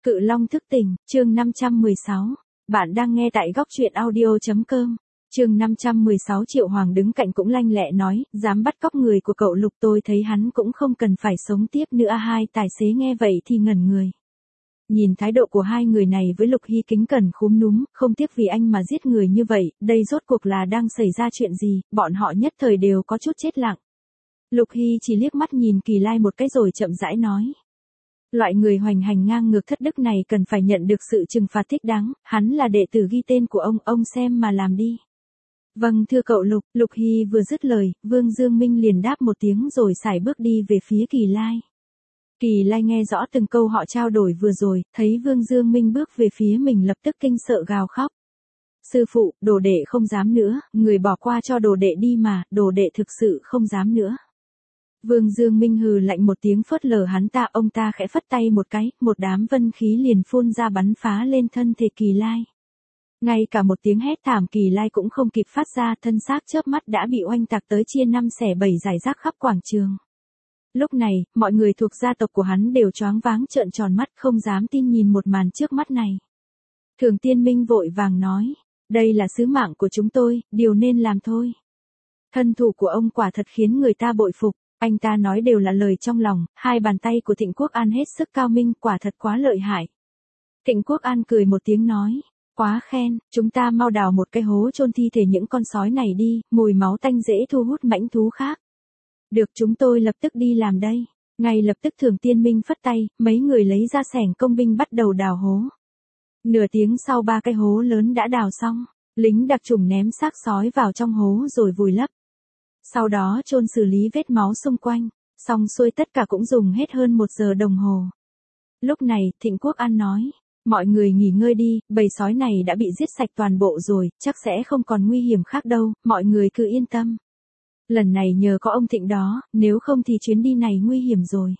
Cự Long thức tỉnh, chương 516. Bạn đang nghe tại góc truyện audio.com. Chương 516. Triệu Hoàng đứng cạnh cũng lanh lẹ nói, dám bắt cóc người của cậu Lục, tôi thấy hắn cũng không cần phải sống tiếp nữa. Hai tài xế nghe vậy thì ngẩn người. Nhìn thái độ của hai người này với Lục Hy kính cẩn khúm núm, không tiếc vì anh mà giết người như vậy, đây rốt cuộc là đang xảy ra chuyện gì, bọn họ nhất thời đều có chút chết lặng. Lục Hy chỉ liếc mắt nhìn Kỳ Lai một cái rồi chậm rãi nói. Loại người hoành hành ngang ngược thất đức này cần phải nhận được sự trừng phạt thích đáng, hắn là đệ tử ghi tên của ông xem mà làm đi. Vâng thưa cậu Lục. Lục Hy vừa dứt lời, Vương Dương Minh liền đáp một tiếng rồi sải bước đi về phía Kỳ Lai. Kỳ Lai nghe rõ từng câu họ trao đổi vừa rồi, thấy Vương Dương Minh bước về phía mình lập tức kinh sợ gào khóc. Sư phụ, đồ đệ không dám nữa, người bỏ qua cho đồ đệ đi mà, đồ đệ thực sự không dám nữa. Vương Dương Minh hừ lạnh một tiếng phớt lờ hắn ta, ông ta khẽ phất tay một cái, một đám vân khí liền phun ra bắn phá lên thân thể Kỳ Lai. Ngay cả một tiếng hét thảm Kỳ Lai cũng không kịp phát ra, thân xác chớp mắt đã bị oanh tạc tới chia 5 xẻ 7 rải rác khắp quảng trường. Lúc này, mọi người thuộc gia tộc của hắn đều choáng váng trợn tròn mắt không dám tin nhìn một màn trước mắt này. Thường Tiên Minh vội vàng nói, đây là sứ mạng của chúng tôi, điều nên làm thôi. Thân thủ của ông quả thật khiến người ta bội phục. Anh ta nói đều là lời trong lòng, hai bàn tay của Thịnh Quốc An hết sức cao minh, quả thật quá lợi hại. Thịnh Quốc An cười một tiếng nói, quá khen, chúng ta mau đào một cái hố chôn thi thể những con sói này đi, mùi máu tanh dễ thu hút mãnh thú khác. Được, chúng tôi lập tức đi làm đây. Ngay lập tức Thường Tiên Minh phất tay, mấy người lấy ra xẻng công binh bắt đầu đào hố. Nửa tiếng sau 3 cái hố lớn đã đào xong, lính đặc chủng ném xác sói vào trong hố rồi vùi lấp. Sau đó chôn xử lý vết máu xung quanh, xong xuôi tất cả cũng dùng hết hơn 1 giờ đồng hồ. Lúc này, Thịnh Quốc An nói, mọi người nghỉ ngơi đi, bầy sói này đã bị giết sạch toàn bộ rồi, chắc sẽ không còn nguy hiểm khác đâu, mọi người cứ yên tâm. Lần này nhờ có ông Thịnh đó, nếu không thì chuyến đi này nguy hiểm rồi.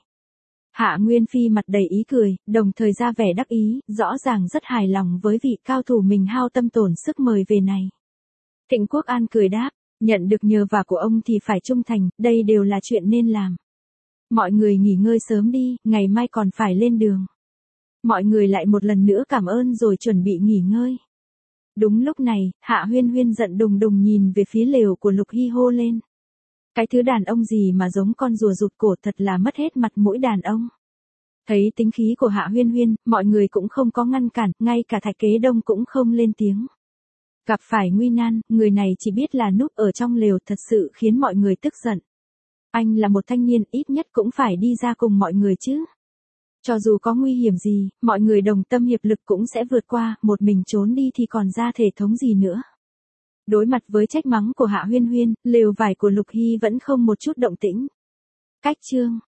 Hạ Nguyên Phi mặt đầy ý cười, đồng thời ra vẻ đắc ý, rõ ràng rất hài lòng với vị cao thủ mình hao tâm tổn sức mời về này. Thịnh Quốc An cười đáp, nhận được nhờ vả của ông thì phải trung thành, đây đều là chuyện nên làm. Mọi người nghỉ ngơi sớm đi, ngày mai còn phải lên đường. Mọi người lại một lần nữa cảm ơn rồi chuẩn bị nghỉ ngơi. Đúng lúc này, Hạ Huyên Huyên giận đùng đùng nhìn về phía lều của Lục Hy hô lên. Cái thứ đàn ông gì mà giống con rùa rụt cổ, thật là mất hết mặt mũi đàn ông. Thấy tính khí của Hạ Huyên Huyên, mọi người cũng không có ngăn cản, ngay cả Thạch Kế Đông cũng không lên tiếng. Gặp phải nguy nan, người này chỉ biết là núp ở trong lều, thật sự khiến mọi người tức giận. Anh là một thanh niên, ít nhất cũng phải đi ra cùng mọi người chứ. Cho dù có nguy hiểm gì, mọi người đồng tâm hiệp lực cũng sẽ vượt qua, một mình trốn đi thì còn ra thể thống gì nữa. Đối mặt với trách mắng của Hạ Huyên Huyên, lều vải của Lục Hy vẫn không một chút động tĩnh. Cách chương